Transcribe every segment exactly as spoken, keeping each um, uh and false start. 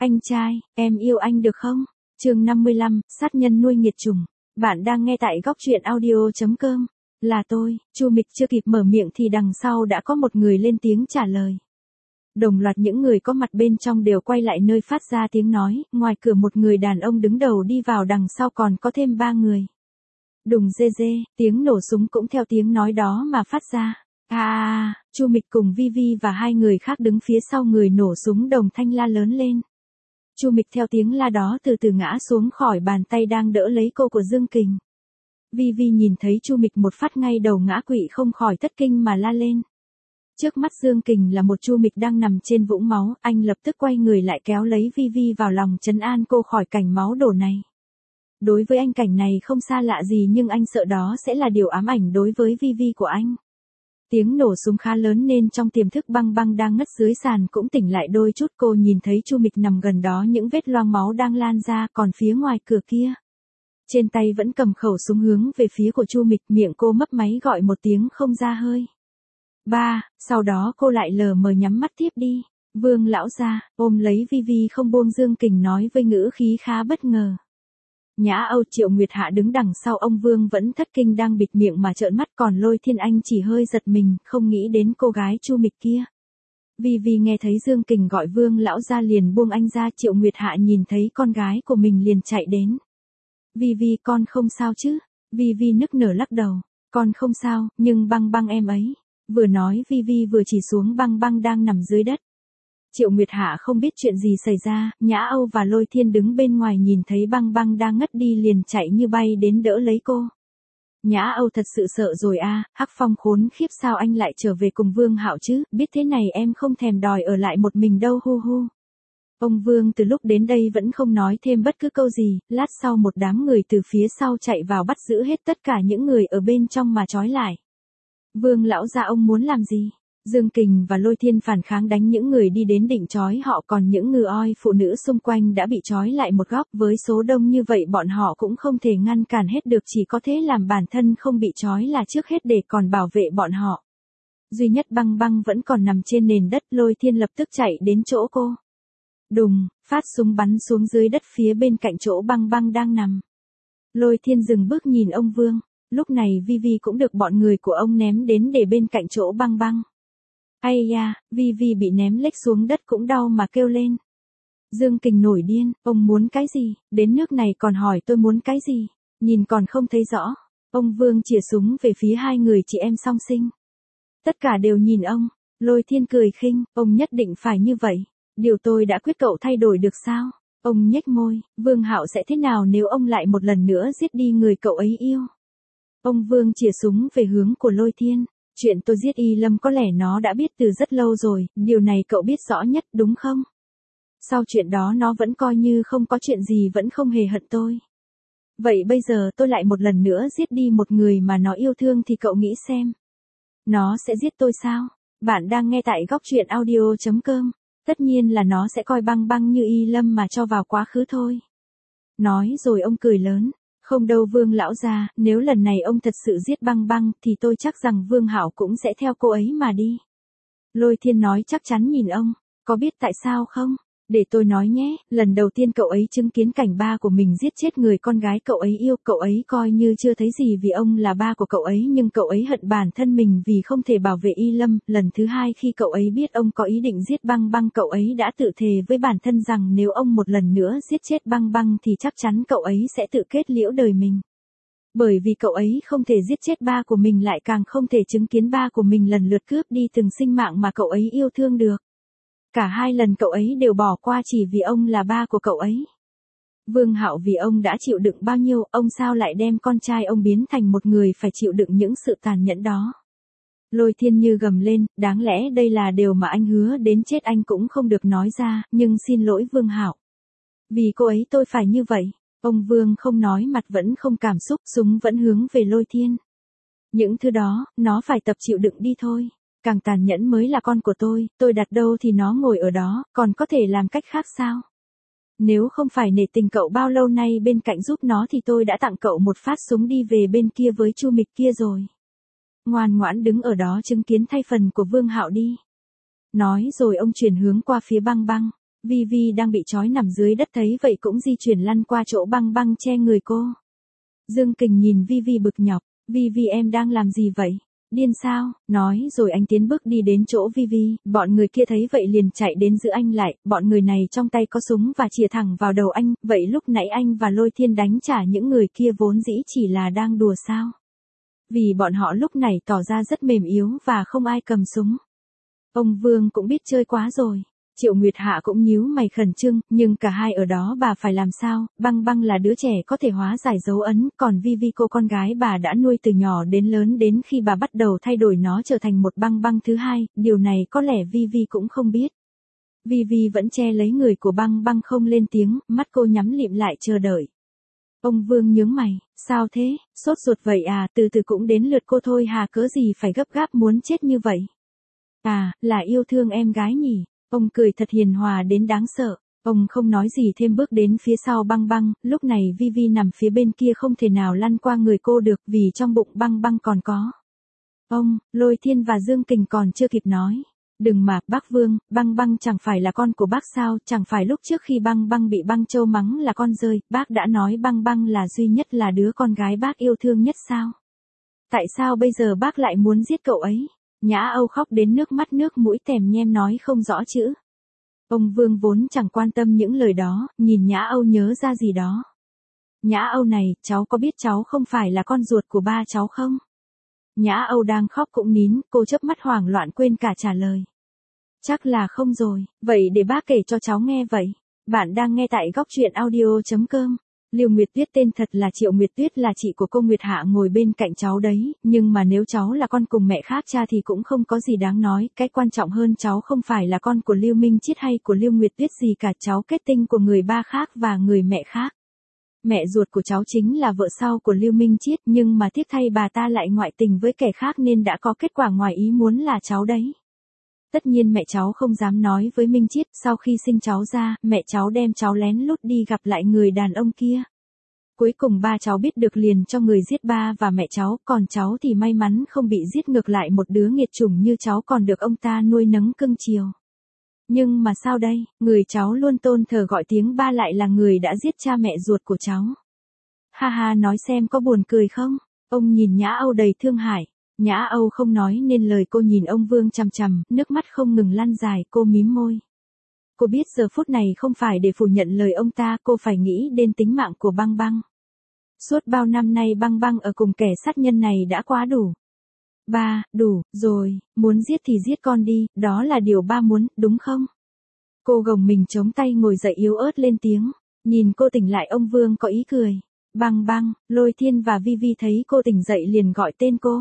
Anh trai, em yêu anh được không? Chương năm mươi lăm, sát nhân nuôi nghiệt chủng. Bạn đang nghe tại góc truyện audio chấm com. Là tôi, Chu Mịch chưa kịp mở miệng thì đằng sau đã có một người lên tiếng trả lời. Đồng loạt những người có mặt bên trong đều quay lại nơi phát ra tiếng nói, ngoài cửa một người đàn ông đứng đầu đi vào, đằng sau còn có thêm ba người. Đùng dê dê, tiếng nổ súng cũng theo tiếng nói đó mà phát ra. À, Chu Mịch cùng Vi Vi và hai người khác đứng phía sau người nổ súng đồng thanh la lớn lên. Chu Mịch theo tiếng la đó từ từ ngã xuống khỏi bàn tay đang đỡ lấy cô của Dương Kình. Vi Vi nhìn thấy Chu Mịch một phát ngay đầu ngã quỵ không khỏi thất kinh mà la lên. Trước mắt Dương Kình là một Chu Mịch đang nằm trên vũng máu, anh lập tức quay người lại kéo lấy Vi Vi vào lòng trấn an cô khỏi cảnh máu đổ này. Đối với anh cảnh này không xa lạ gì, nhưng anh sợ đó sẽ là điều ám ảnh đối với Vi Vi của anh. Tiếng nổ súng khá lớn nên trong tiềm thức Băng Băng đang ngất dưới sàn cũng tỉnh lại đôi chút. Cô nhìn thấy Chu Mịch nằm gần đó, những vết loang máu đang lan ra, còn phía ngoài cửa kia, trên tay vẫn cầm khẩu súng hướng về phía của Chu Mịch, miệng cô mấp máy gọi một tiếng không ra hơi. Ba, sau đó cô lại lờ mờ nhắm mắt tiếp đi. Vương lão gia ôm lấy Vi Vi không buông Dương Kình nói với ngữ khí khá bất ngờ. Nhã Âu Triệu Nguyệt Hạ đứng đằng sau ông Vương vẫn thất kinh đang bịt miệng mà trợn mắt, còn Lôi Thiên Anh chỉ hơi giật mình, không nghĩ đến cô gái Chu Mịch kia. Vi Vi nghe thấy Dương Kình gọi Vương lão gia liền buông anh ra. Triệu Nguyệt Hạ nhìn thấy con gái của mình liền chạy đến. Vi Vi, con không sao chứ? Vi Vi nức nở lắc đầu. Con không sao, nhưng Băng Băng em ấy. Vừa nói Vi Vi vừa chỉ xuống Băng Băng đang nằm dưới đất. Triệu Nguyệt Hạ không biết chuyện gì xảy ra, Nhã Âu và Lôi Thiên đứng bên ngoài nhìn thấy Băng Băng đang ngất đi liền chạy như bay đến đỡ lấy cô. Nhã Âu thật sự sợ rồi a, Hắc Phong khốn khiếp, sao anh lại trở về cùng Vương Hạo chứ, biết thế này em không thèm đòi ở lại một mình đâu hu hu. Ông Vương từ lúc đến đây vẫn không nói thêm bất cứ câu gì, lát sau một đám người từ phía sau chạy vào bắt giữ hết tất cả những người ở bên trong mà trói lại. Vương lão gia, ông muốn làm gì? Dương Kình và Lôi Thiên phản kháng đánh những người đi đến định trói họ, còn những ngư oi phụ nữ xung quanh đã bị trói lại một góc, với số đông như vậy bọn họ cũng không thể ngăn cản hết được, chỉ có thể làm bản thân không bị trói là trước hết để còn bảo vệ bọn họ. Duy nhất Băng Băng vẫn còn nằm trên nền đất, Lôi Thiên lập tức chạy đến chỗ cô. Đùng, phát súng bắn xuống dưới đất phía bên cạnh chỗ Băng Băng đang nằm. Lôi Thiên dừng bước nhìn ông Vương, lúc này Vi Vi cũng được bọn người của ông ném đến để bên cạnh chỗ Băng Băng. Ây da, Vi Vi bị ném lệch xuống đất cũng đau mà kêu lên. Dương Kình nổi điên, ông muốn cái gì, đến nước này còn hỏi tôi muốn cái gì, nhìn còn không thấy rõ. Ông Vương chĩa súng về phía hai người chị em song sinh. Tất cả đều nhìn ông. Lôi Thiên cười khinh, ông nhất định phải như vậy, điều tôi đã quyết cậu thay đổi được sao? Ông nhếch môi, Vương Hạo sẽ thế nào nếu ông lại một lần nữa giết đi người cậu ấy yêu? Ông Vương chĩa súng về hướng của Lôi Thiên. Chuyện tôi giết Y Lâm có lẽ nó đã biết từ rất lâu rồi, điều này cậu biết rõ nhất đúng không? Sau chuyện đó nó vẫn coi như không có chuyện gì, vẫn không hề hận tôi. Vậy bây giờ tôi lại một lần nữa giết đi một người mà nó yêu thương thì cậu nghĩ xem. Nó sẽ giết tôi sao? Bạn đang nghe tại góc truyện audio chấm com. Tất nhiên là nó sẽ coi Băng Băng như Y Lâm mà cho vào quá khứ thôi. Nói rồi ông cười lớn. Không đâu Vương lão gia, nếu lần này ông thật sự giết Băng Băng thì tôi chắc rằng Vương Hạo cũng sẽ theo cô ấy mà đi. Lôi Thiên nói chắc chắn nhìn ông, có biết tại sao không? Để tôi nói nhé, lần đầu tiên cậu ấy chứng kiến cảnh ba của mình giết chết người con gái cậu ấy yêu, cậu ấy coi như chưa thấy gì vì ông là ba của cậu ấy, nhưng cậu ấy hận bản thân mình vì không thể bảo vệ Y Lâm. Lần thứ hai khi cậu ấy biết ông có ý định giết Băng Băng, cậu ấy đã tự thề với bản thân rằng nếu ông một lần nữa giết chết Băng Băng thì chắc chắn cậu ấy sẽ tự kết liễu đời mình. Bởi vì cậu ấy không thể giết chết ba của mình, lại càng không thể chứng kiến ba của mình lần lượt cướp đi từng sinh mạng mà cậu ấy yêu thương được. Cả hai lần cậu ấy đều bỏ qua chỉ vì ông là ba của cậu ấy. Vương Hạo vì ông đã chịu đựng bao nhiêu, ông sao lại đem con trai ông biến thành một người phải chịu đựng những sự tàn nhẫn đó. Lôi Thiên như gầm lên, đáng lẽ đây là điều mà anh hứa đến chết anh cũng không được nói ra, nhưng xin lỗi Vương Hạo. Vì cô ấy tôi phải như vậy. Ông Vương không nói, mặt vẫn không cảm xúc, súng vẫn hướng về Lôi Thiên. Những thứ đó, nó phải tập chịu đựng đi thôi. Càng tàn nhẫn mới là con của tôi, tôi đặt đâu thì nó ngồi ở đó, còn có thể làm cách khác sao? Nếu không phải nể tình cậu bao lâu nay bên cạnh giúp nó thì tôi đã tặng cậu một phát súng đi về bên kia với Chu Mịch kia rồi. Ngoan ngoãn đứng ở đó chứng kiến thay phần của Vương Hạo đi. Nói rồi ông chuyển hướng qua phía Băng Băng. Vi Vi đang bị trói nằm dưới đất thấy vậy cũng di chuyển lăn qua chỗ băng băng che người cô. Dương Kình nhìn Vi Vi bực nhọc, Vi Vi em đang làm gì vậy? Điên sao? Nói rồi anh tiến bước đi đến chỗ Vi Vi, bọn người kia thấy vậy liền chạy đến giữ anh lại, bọn người này trong tay có súng và chĩa thẳng vào đầu anh, vậy lúc nãy anh và Lôi Thiên đánh trả những người kia vốn dĩ chỉ là đang đùa sao? Vì bọn họ lúc này tỏ ra rất mềm yếu và không ai cầm súng. Ông Vương cũng biết chơi quá rồi. Triệu Nguyệt Hạ cũng nhíu mày khẩn trương, nhưng cả hai ở đó bà phải làm sao, Băng Băng là đứa trẻ có thể hóa giải dấu ấn, còn Vi Vi cô con gái bà đã nuôi từ nhỏ đến lớn đến khi bà bắt đầu thay đổi nó trở thành một Băng Băng thứ hai, điều này có lẽ Vi Vi cũng không biết. Vi Vi vẫn che lấy người của Băng Băng không lên tiếng, mắt cô nhắm lịm lại chờ đợi. Ông Vương nhướng mày, sao thế, sốt ruột vậy à, từ từ cũng đến lượt cô thôi hà, cớ gì phải gấp gáp muốn chết như vậy. À, là yêu thương em gái nhỉ. Ông cười thật hiền hòa đến đáng sợ, ông không nói gì thêm bước đến phía sau Băng Băng, lúc này Vi Vi nằm phía bên kia không thể nào lăn qua người cô được vì trong bụng Băng Băng còn có. Ông, Lôi Thiên và Dương Kình còn chưa kịp nói. Đừng mà, bác Vương, Băng Băng chẳng phải là con của bác sao, chẳng phải lúc trước khi Băng Băng bị Băng Châu mắng là con rơi, bác đã nói Băng Băng là duy nhất là đứa con gái bác yêu thương nhất sao? Tại sao bây giờ bác lại muốn giết cậu ấy? Nhã Âu khóc đến nước mắt nước mũi tèm nhem nói không rõ chữ. Ông Vương vốn chẳng quan tâm những lời đó, nhìn Nhã Âu nhớ ra gì đó. Nhã Âu này, cháu có biết cháu không phải là con ruột của ba cháu không? Nhã Âu đang khóc cũng nín, cô chớp mắt hoảng loạn quên cả trả lời. Chắc là không rồi, vậy để bác kể cho cháu nghe vậy. Bạn đang nghe tại góc truyện audio chấm com. Liêu Nguyệt Tuyết tên thật là Triệu Nguyệt Tuyết là chị của cô Nguyệt Hạ ngồi bên cạnh cháu đấy, nhưng mà nếu cháu là con cùng mẹ khác cha thì cũng không có gì đáng nói, cái quan trọng hơn cháu không phải là con của Liêu Minh Chiết hay của Liêu Nguyệt Tuyết gì cả, cháu kết tinh của người ba khác và người mẹ khác. Mẹ ruột của cháu chính là vợ sau của Liêu Minh Chiết, nhưng mà tiếc thay bà ta lại ngoại tình với kẻ khác nên đã có kết quả ngoài ý muốn là cháu đấy. Tất nhiên mẹ cháu không dám nói với Minh Chiết, sau khi sinh cháu ra, mẹ cháu đem cháu lén lút đi gặp lại người đàn ông kia. Cuối cùng ba cháu biết được liền cho người giết ba và mẹ cháu, còn cháu thì may mắn không bị giết, ngược lại một đứa nghiệt chủng như cháu còn được ông ta nuôi nấng cưng chiều. Nhưng mà sao đây, người cháu luôn tôn thờ gọi tiếng ba lại là người đã giết cha mẹ ruột của cháu. Ha ha, nói xem có buồn cười không? Ông nhìn Nhã Âu đầy thương hại. Nhã Âu không nói nên lời, cô nhìn ông Vương chằm chằm, nước mắt không ngừng lăn dài, cô mím môi. Cô biết giờ phút này không phải để phủ nhận lời ông ta, cô phải nghĩ đến tính mạng của Băng Băng. Suốt bao năm nay Băng Băng ở cùng kẻ sát nhân này đã quá đủ. Ba, đủ, rồi, muốn giết thì giết con đi, đó là điều ba muốn, đúng không? Cô gồng mình chống tay ngồi dậy yếu ớt lên tiếng, nhìn cô tỉnh lại ông Vương có ý cười. Băng Băng, Lôi Thiên và Vi Vi thấy cô tỉnh dậy liền gọi tên cô.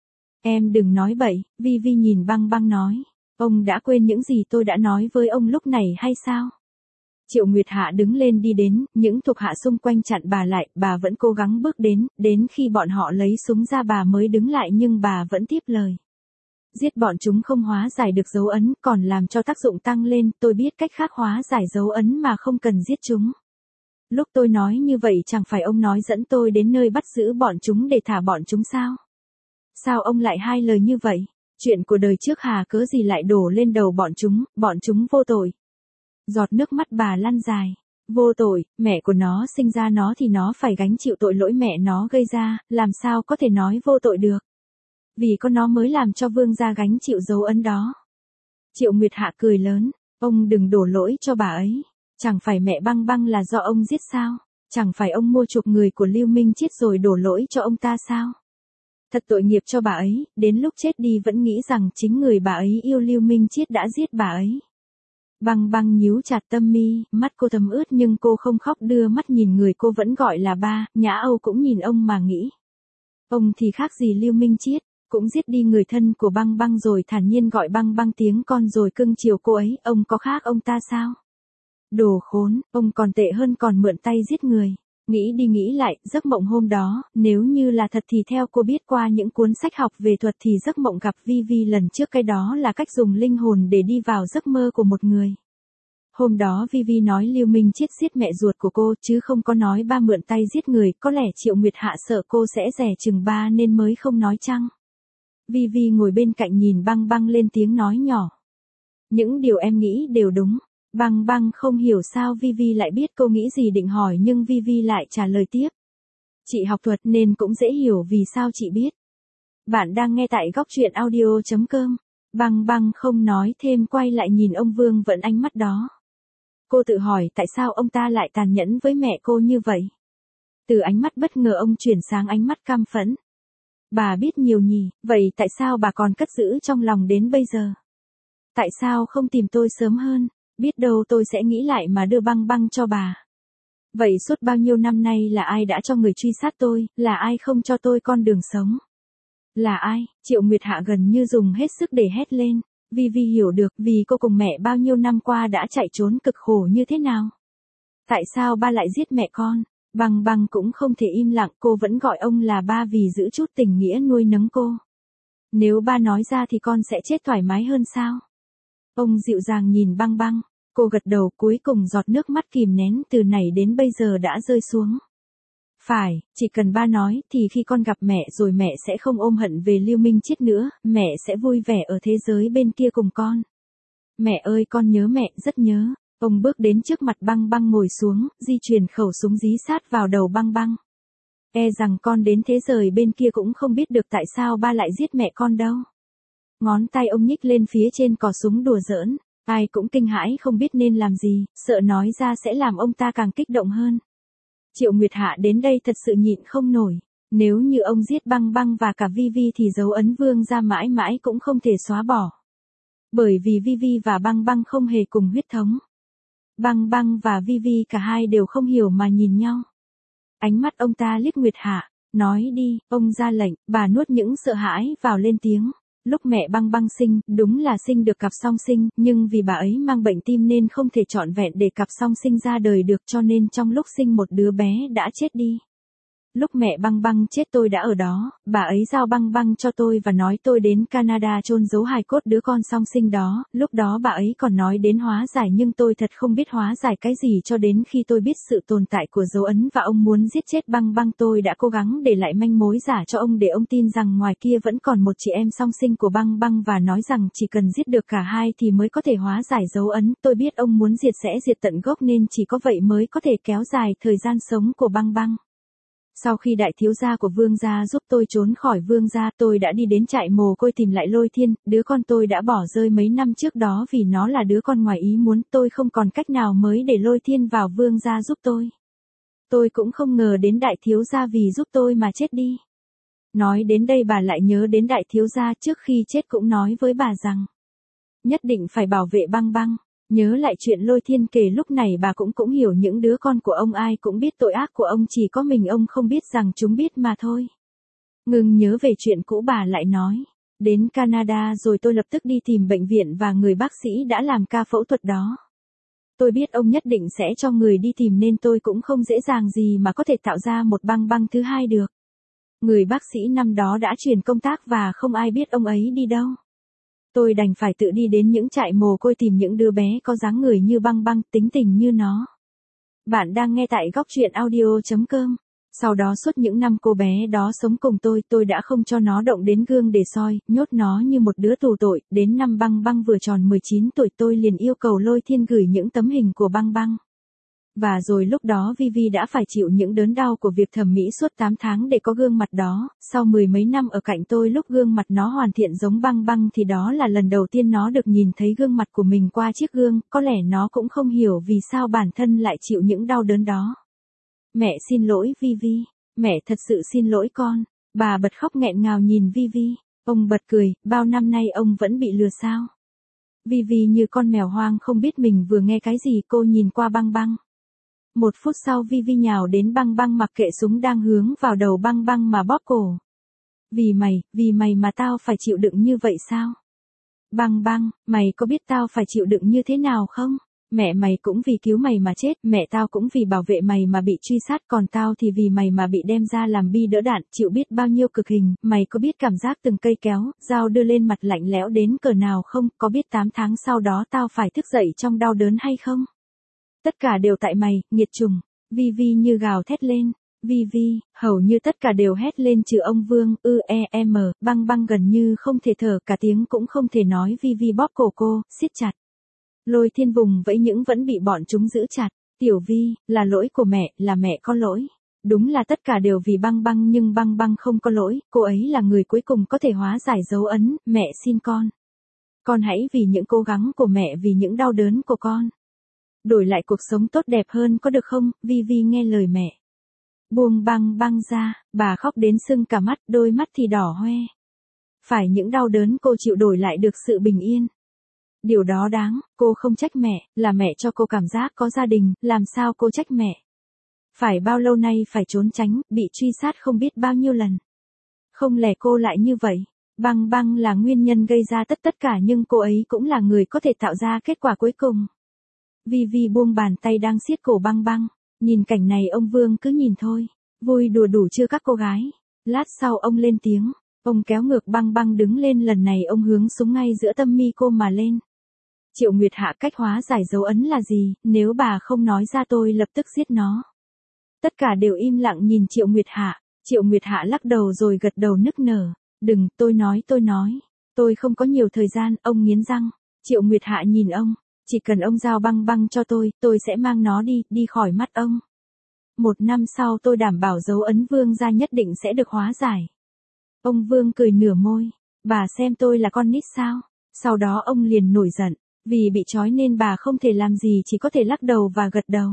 Em đừng nói bậy, Vi Vi nhìn Băng Băng nói. Ông đã quên những gì tôi đã nói với ông lúc này hay sao? Triệu Nguyệt Hạ đứng lên đi đến, những thuộc hạ xung quanh chặn bà lại, bà vẫn cố gắng bước đến, đến khi bọn họ lấy súng ra bà mới đứng lại nhưng bà vẫn tiếp lời. Giết bọn chúng không hóa giải được dấu ấn, còn làm cho tác dụng tăng lên, tôi biết cách khác hóa giải dấu ấn mà không cần giết chúng. Lúc tôi nói như vậy chẳng phải ông nói dẫn tôi đến nơi bắt giữ bọn chúng để thả bọn chúng sao? Sao ông lại hai lời như vậy? Chuyện của đời trước hà cớ gì lại đổ lên đầu bọn chúng, bọn chúng vô tội. Giọt nước mắt bà lăn dài. Vô tội, mẹ của nó sinh ra nó thì nó phải gánh chịu tội lỗi mẹ nó gây ra, làm sao có thể nói vô tội được. Vì con nó mới làm cho Vương gia gánh chịu dấu ấn đó. Triệu Nguyệt Hạ cười lớn, ông đừng đổ lỗi cho bà ấy. Chẳng phải mẹ Băng Băng là do ông giết sao? Chẳng phải ông mua chuộc người của Lưu Minh Chiết rồi đổ lỗi cho ông ta sao? Thật tội nghiệp cho bà ấy, đến lúc chết đi vẫn nghĩ rằng chính người bà ấy yêu Lưu Minh Chiết đã giết bà ấy. Băng Băng nhíu chặt tâm mi, mắt cô thấm ướt nhưng cô không khóc, đưa mắt nhìn người cô vẫn gọi là ba, Nhã Âu cũng nhìn ông mà nghĩ. Ông thì khác gì Lưu Minh Chiết, cũng giết đi người thân của Băng Băng rồi thản nhiên gọi Băng Băng tiếng con rồi cưng chiều cô ấy, ông có khác ông ta sao? Đồ khốn, ông còn tệ hơn còn mượn tay giết người. Nghĩ đi nghĩ lại, giấc mộng hôm đó, nếu như là thật thì theo cô biết qua những cuốn sách học về thuật thì giấc mộng gặp Vi Vi lần trước cái đó là cách dùng linh hồn để đi vào giấc mơ của một người. Hôm đó Vi Vi nói Lưu Minh Chiết giết mẹ ruột của cô chứ không có nói ba mượn tay giết người, có lẽ Triệu Nguyệt Hạ sợ cô sẽ rẻ chừng ba nên mới không nói chăng. Vi Vi ngồi bên cạnh nhìn Băng Băng lên tiếng nói nhỏ. Những điều em nghĩ đều đúng. Băng băng không hiểu sao Vivi lại biết cô nghĩ gì định hỏi nhưng Vivi lại trả lời tiếp. Chị học thuật nên cũng dễ hiểu vì sao chị biết. Bạn đang nghe tại góc truyện audio.com. Băng băng không nói thêm quay lại nhìn ông Vương vẫn ánh mắt đó. Cô tự hỏi tại sao ông ta lại tàn nhẫn với mẹ cô như vậy. Từ ánh mắt bất ngờ ông chuyển sang ánh mắt căm phẫn. Bà biết nhiều nhỉ, vậy tại sao bà còn cất giữ trong lòng đến bây giờ? Tại sao không tìm tôi sớm hơn, biết đâu tôi sẽ nghĩ lại mà đưa băng băng cho bà. Vậy suốt bao nhiêu năm nay là ai đã cho người truy sát tôi, là ai không cho tôi con đường sống? Là ai? Triệu Nguyệt Hạ gần như dùng hết sức để hét lên. Vivi hiểu được vì cô cùng mẹ bao nhiêu năm qua đã chạy trốn cực khổ như thế nào. Tại sao ba lại giết mẹ con? Băng băng cũng không thể im lặng, cô vẫn gọi ông là ba vì giữ chút tình nghĩa nuôi nấng cô. Nếu ba nói ra thì con sẽ chết thoải mái hơn sao? Ông dịu dàng nhìn băng băng, cô gật đầu cuối cùng giọt nước mắt kìm nén từ nãy đến bây giờ đã rơi xuống. Phải, chỉ cần ba nói thì khi con gặp mẹ rồi mẹ sẽ không ôm hận về Lưu Minh Chiết nữa, mẹ sẽ vui vẻ ở thế giới bên kia cùng con. Mẹ ơi con nhớ mẹ, rất nhớ. Ông bước đến trước mặt băng băng ngồi xuống, di chuyển khẩu súng dí sát vào đầu băng băng. E rằng con đến thế giới bên kia cũng không biết được tại sao ba lại giết mẹ con đâu. Ngón tay ông nhích lên phía trên cò súng đùa giỡn, ai cũng kinh hãi không biết nên làm gì, sợ nói ra sẽ làm ông ta càng kích động hơn. Triệu Nguyệt Hạ đến đây thật sự nhịn không nổi, nếu như ông giết băng băng và cả Vivi thì dấu ấn Vương gia mãi mãi cũng không thể xóa bỏ. Bởi vì Vivi và băng băng không hề cùng huyết thống. Băng băng và Vivi cả hai đều không hiểu mà nhìn nhau. Ánh mắt ông ta liếc Nguyệt Hạ, nói đi, ông ra lệnh, bà nuốt những sợ hãi vào lên tiếng. Lúc mẹ băng băng sinh, đúng là sinh được cặp song sinh, nhưng vì bà ấy mang bệnh tim nên không thể trọn vẹn để cặp song sinh ra đời được cho nên trong lúc sinh một đứa bé đã chết đi. Lúc mẹ băng băng chết tôi đã ở đó, bà ấy giao băng băng cho tôi và nói tôi đến Canada chôn giấu hài cốt đứa con song sinh đó, lúc đó bà ấy còn nói đến hóa giải nhưng tôi thật không biết hóa giải cái gì cho đến khi tôi biết sự tồn tại của dấu ấn và ông muốn giết chết băng băng tôi đã cố gắng để lại manh mối giả cho ông để ông tin rằng ngoài kia vẫn còn một chị em song sinh của băng băng và nói rằng chỉ cần giết được cả hai thì mới có thể hóa giải dấu ấn, tôi biết ông muốn diệt sẽ diệt tận gốc nên chỉ có vậy mới có thể kéo dài thời gian sống của băng băng. Sau khi đại thiếu gia của Vương gia giúp tôi trốn khỏi Vương gia, tôi đã đi đến trại mồ côi tìm lại Lôi Thiên, đứa con tôi đã bỏ rơi mấy năm trước đó vì nó là đứa con ngoài ý muốn, tôi không còn cách nào mới để Lôi Thiên vào Vương gia giúp tôi. Tôi cũng không ngờ đến đại thiếu gia vì giúp tôi mà chết đi. Nói đến đây bà lại nhớ đến đại thiếu gia trước khi chết cũng nói với bà rằng nhất định phải bảo vệ băng băng. Nhớ lại chuyện Lôi Thiên kể lúc này bà cũng cũng hiểu những đứa con của ông ai cũng biết tội ác của ông chỉ có mình ông không biết rằng chúng biết mà thôi. Ngừng nhớ về chuyện cũ bà lại nói. Đến Canada rồi tôi lập tức đi tìm bệnh viện và người bác sĩ đã làm ca phẫu thuật đó. Tôi biết ông nhất định sẽ cho người đi tìm nên tôi cũng không dễ dàng gì mà có thể tạo ra một băng băng thứ hai được. Người bác sĩ năm đó đã chuyển công tác và không ai biết ông ấy đi đâu. Tôi đành phải tự đi đến những trại mồ côi tìm những đứa bé có dáng người như băng băng, tính tình như nó. Bạn đang nghe tại góc truyện audio.com. Sau đó suốt những năm cô bé đó sống cùng tôi, tôi đã không cho nó động đến gương để soi, nhốt nó như một đứa tù tội. Đến năm băng băng vừa tròn mười chín tuổi tôi liền yêu cầu Lôi Thiên gửi những tấm hình của băng băng. Và rồi lúc đó Vivi đã phải chịu những đớn đau của việc thẩm mỹ suốt tám tháng để có gương mặt đó, sau mười mấy năm ở cạnh tôi lúc gương mặt nó hoàn thiện giống băng băng thì đó là lần đầu tiên nó được nhìn thấy gương mặt của mình qua chiếc gương, có lẽ nó cũng không hiểu vì sao bản thân lại chịu những đau đớn đó. Mẹ xin lỗi Vivi, mẹ thật sự xin lỗi con, bà bật khóc nghẹn ngào nhìn Vivi, ông bật cười, bao năm nay ông vẫn bị lừa sao? Vivi như con mèo hoang không biết mình vừa nghe cái gì cô nhìn qua băng băng. Một phút sau Vivi nhào đến băng băng mặc kệ súng đang hướng vào đầu băng băng mà bóp cổ. Vì mày, vì mày mà tao phải chịu đựng như vậy sao? Băng băng, mày có biết tao phải chịu đựng như thế nào không? Mẹ mày cũng vì cứu mày mà chết, mẹ tao cũng vì bảo vệ mày mà bị truy sát, còn tao thì vì mày mà bị đem ra làm bi đỡ đạn, chịu biết bao nhiêu cực hình, mày có biết cảm giác từng cây kéo, dao đưa lên mặt lạnh lẽo đến cỡ nào không, có biết tám tháng sau đó tao phải thức dậy trong đau đớn hay không? Tất cả đều tại mày, nghiệt chủng. Vivi như gào thét lên. Vivi, hầu như tất cả đều hét lên trừ ông Vương, ư e em, băng băng gần như không thể thở, cả tiếng cũng không thể nói. Vivi bóp cổ cô, siết chặt. Lôi Thiên vùng vẫy những vẫn bị bọn chúng giữ chặt. Tiểu Vi, là lỗi của mẹ, là mẹ có lỗi. Đúng là tất cả đều vì Băng Băng nhưng Băng Băng không có lỗi, cô ấy là người cuối cùng có thể hóa giải dấu ấn, mẹ xin con. Con hãy vì những cố gắng của mẹ vì những đau đớn của con. Đổi lại cuộc sống tốt đẹp hơn có được không, Vi Vi nghe lời mẹ. Buông Băng Băng ra, bà khóc đến sưng cả mắt, đôi mắt thì đỏ hoe. Phải những đau đớn cô chịu đổi lại được sự bình yên. Điều đó đáng, cô không trách mẹ, là mẹ cho cô cảm giác có gia đình, làm sao cô trách mẹ. Phải bao lâu nay phải trốn tránh, bị truy sát không biết bao nhiêu lần. Không lẽ cô lại như vậy? Băng Băng là nguyên nhân gây ra tất tất cả nhưng cô ấy cũng là người có thể tạo ra kết quả cuối cùng. Vi Vi buông bàn tay đang siết cổ Băng Băng. Nhìn cảnh này ông Vương cứ nhìn thôi. Vui đùa đủ chưa các cô gái? Lát sau ông lên tiếng. Ông kéo ngược Băng Băng đứng lên, lần này ông hướng súng ngay giữa tâm mi cô mà lên. Triệu Nguyệt Hạ, cách hóa giải dấu ấn là gì, nếu bà không nói ra tôi lập tức giết nó. Tất cả đều im lặng nhìn Triệu Nguyệt Hạ. Triệu Nguyệt Hạ lắc đầu rồi gật đầu nức nở. Đừng, tôi nói tôi nói. Tôi không có nhiều thời gian, ông nghiến răng. Triệu Nguyệt Hạ nhìn ông. Chỉ cần ông giao Băng Băng cho tôi, tôi sẽ mang nó đi, đi khỏi mắt ông. Một năm sau tôi đảm bảo dấu ấn Vương gia nhất định sẽ được hóa giải. Ông Vương cười nửa môi. Bà xem tôi là con nít sao? Sau đó ông liền nổi giận. Vì bị trói nên bà không thể làm gì, chỉ có thể lắc đầu và gật đầu.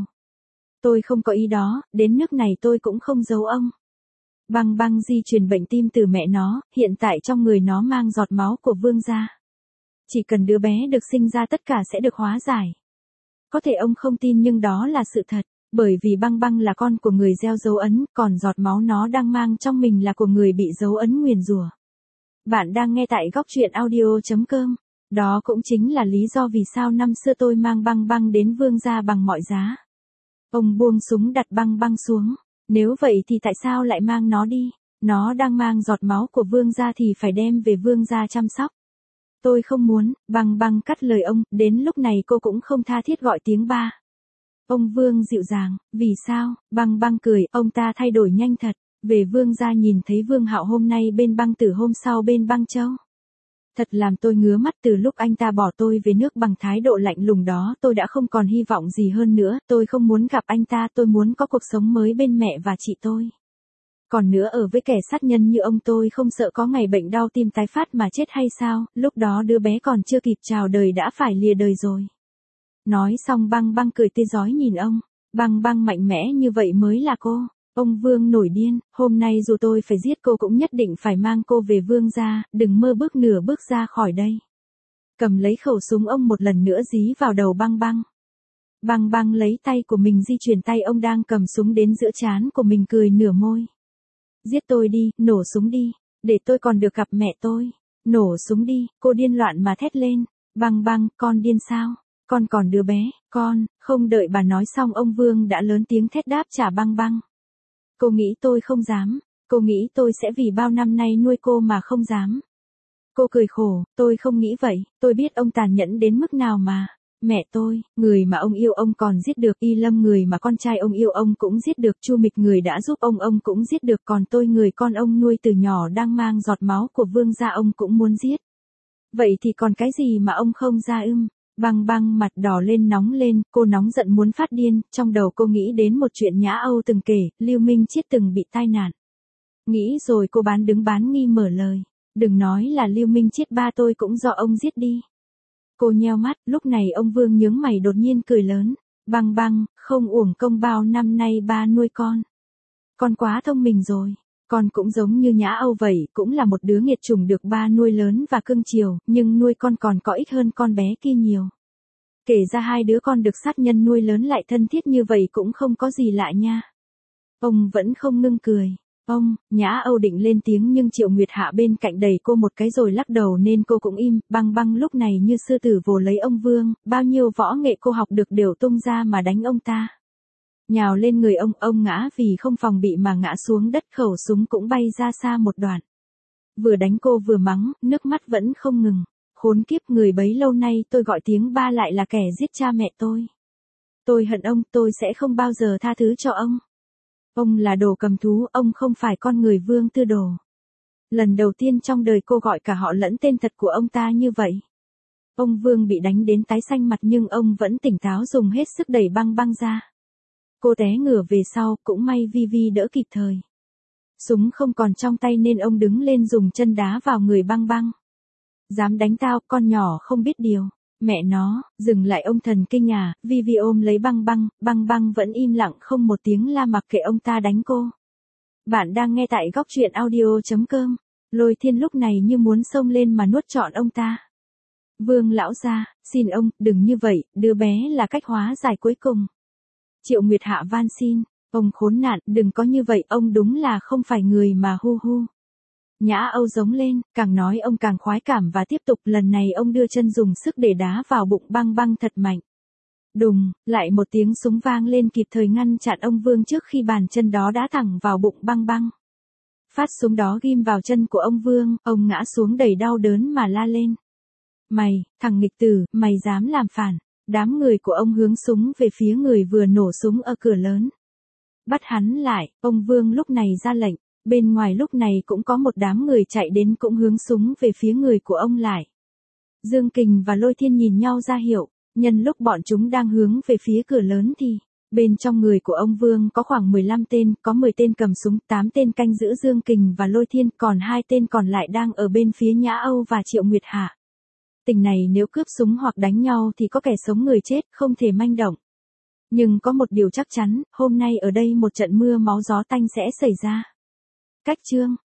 Tôi không có ý đó, đến nước này tôi cũng không giấu ông. Băng Băng di truyền bệnh tim từ mẹ nó, hiện tại trong người nó mang giọt máu của Vương gia. Chỉ cần đứa bé được sinh ra tất cả sẽ được hóa giải. Có thể ông không tin nhưng đó là sự thật, bởi vì Băng Băng là con của người gieo dấu ấn, còn giọt máu nó đang mang trong mình là của người bị dấu ấn nguyền rủa. Bạn đang nghe tại góc truyện audio chấm com. Đó cũng chính là lý do vì sao năm xưa tôi mang Băng Băng đến Vương gia bằng mọi giá. Ông buông súng đặt Băng Băng xuống. Nếu vậy thì tại sao lại mang nó đi? Nó đang mang giọt máu của Vương gia thì phải đem về Vương gia chăm sóc. Tôi không muốn, Băng Băng cắt lời ông, đến lúc này cô cũng không tha thiết gọi tiếng ba. Ông Vương dịu dàng, vì sao? Băng Băng cười, ông ta thay đổi nhanh thật. Về Vương gia nhìn thấy Vương Hạo hôm nay bên Băng Tử, hôm sau bên Băng Châu. Thật làm tôi ngứa mắt, từ lúc anh ta bỏ tôi về nước bằng thái độ lạnh lùng đó tôi đã không còn hy vọng gì hơn nữa, tôi không muốn gặp anh ta, tôi muốn có cuộc sống mới bên mẹ và chị tôi. Còn nữa, ở với kẻ sát nhân như ông tôi không sợ có ngày bệnh đau tim tái phát mà chết hay sao, lúc đó đứa bé còn chưa kịp chào đời đã phải lìa đời rồi. Nói xong Băng Băng cười tươi rói nhìn ông. Băng Băng mạnh mẽ như vậy mới là cô. Ông Vương nổi điên, hôm nay dù tôi phải giết cô cũng nhất định phải mang cô về Vương gia, đừng mơ bước nửa bước ra khỏi đây. Cầm lấy khẩu súng ông một lần nữa dí vào đầu Băng Băng. Băng Băng lấy tay của mình di chuyển tay ông đang cầm súng đến giữa trán của mình, cười nửa môi. Giết tôi đi, nổ súng đi, để tôi còn được gặp mẹ tôi. Nổ súng đi, cô điên loạn mà thét lên. Băng Băng, con điên sao? Con còn đứa bé, con, không đợi bà nói xong ông Vương đã lớn tiếng thét đáp trả Băng Băng. Cô nghĩ tôi không dám, cô nghĩ tôi sẽ vì bao năm nay nuôi cô mà không dám. Cô cười khổ, tôi không nghĩ vậy, tôi biết ông tàn nhẫn đến mức nào mà. Mẹ tôi, người mà ông yêu ông còn giết được, Y Lâm người mà con trai ông yêu ông cũng giết được, Chu Mịch người đã giúp ông ông cũng giết được, còn tôi người con ông nuôi từ nhỏ đang mang giọt máu của Vương gia ông cũng muốn giết. Vậy thì còn cái gì mà ông không ra ưm? Băng Băng mặt đỏ lên nóng lên, cô nóng giận muốn phát điên, trong đầu cô nghĩ đến một chuyện Nhã Âu từng kể, Lưu Minh Chiết từng bị tai nạn. Nghĩ rồi cô bán đứng bán nghi mở lời, đừng nói là Lưu Minh Chiết, ba tôi cũng do ông giết đi. Cô nheo mắt, lúc này ông Vương nhướng mày đột nhiên cười lớn, Băng Băng, không uổng công bao năm nay ba nuôi con. Con quá thông minh rồi. Con cũng giống như Nhã Âu vậy, cũng là một đứa nghiệt chủng được ba nuôi lớn và cưng chiều, nhưng nuôi con còn có ích hơn con bé kia nhiều. Kể ra hai đứa con được sát nhân nuôi lớn lại thân thiết như vậy cũng không có gì lạ nha. Ông vẫn không ngưng cười. Ông, Nhã Âu định lên tiếng nhưng Triệu Nguyệt Hạ bên cạnh đẩy cô một cái rồi lắc đầu nên cô cũng im. Băng Băng lúc này như sư tử vồ lấy ông Vương, bao nhiêu võ nghệ cô học được đều tung ra mà đánh ông ta. Nhào lên người ông, ông ngã vì không phòng bị mà ngã xuống đất, khẩu súng cũng bay ra xa một đoạn. Vừa đánh cô vừa mắng, nước mắt vẫn không ngừng. Khốn kiếp, người bấy lâu nay tôi gọi tiếng ba lại là kẻ giết cha mẹ tôi. Tôi hận ông, tôi sẽ không bao giờ tha thứ cho ông. Ông là đồ cầm thú, ông không phải con người Vương Tư Đồ. Lần đầu tiên trong đời cô gọi cả họ lẫn tên thật của ông ta như vậy. Ông Vương bị đánh đến tái xanh mặt nhưng ông vẫn tỉnh táo dùng hết sức đẩy băng băng ra. Cô té ngửa về sau, cũng may Vi Vi đỡ kịp thời. Súng không còn trong tay nên ông đứng lên dùng chân đá vào người băng băng. Dám đánh tao, con nhỏ không biết điều. Mẹ nó, dừng lại ông thần kinh à, Vi Vi ôm lấy băng băng, băng băng vẫn im lặng không một tiếng la mặc kệ ông ta đánh cô. Bạn đang nghe tại góc truyện audio.com. Lôi Thiên lúc này như muốn xông lên mà nuốt trọn ông ta. Vương lão gia, xin ông, đừng như vậy, đứa bé là cách hóa giải cuối cùng. Triệu Nguyệt Hạ van xin, ông khốn nạn, đừng có như vậy, ông đúng là không phải người mà hu hu. Nhã Âu giống lên, càng nói ông càng khoái cảm và tiếp tục, lần này ông đưa chân dùng sức để đá vào bụng băng băng thật mạnh. Đùng, lại một tiếng súng vang lên kịp thời ngăn chặn ông Vương trước khi bàn chân đó đá thẳng vào bụng băng băng. Phát súng đó ghim vào chân của ông Vương, ông ngã xuống đầy đau đớn mà la lên. Mày, thằng nghịch tử, mày dám làm phản. Đám người của ông hướng súng về phía người vừa nổ súng ở cửa lớn. Bắt hắn lại, ông Vương lúc này ra lệnh. Bên ngoài lúc này cũng có một đám người chạy đến cũng hướng súng về phía người của ông lại. Dương Kình và Lôi Thiên nhìn nhau ra hiệu, nhân lúc bọn chúng đang hướng về phía cửa lớn thì, bên trong người của ông Vương có khoảng mười lăm tên, có mười tên cầm súng, tám tên canh giữ Dương Kình và Lôi Thiên, còn hai tên còn lại đang ở bên phía Nhã Âu và Triệu Nguyệt Hạ. Tình này nếu cướp súng hoặc đánh nhau thì có kẻ sống người chết, không thể manh động. Nhưng có một điều chắc chắn, hôm nay ở đây một trận mưa máu gió tanh sẽ xảy ra. Cách chương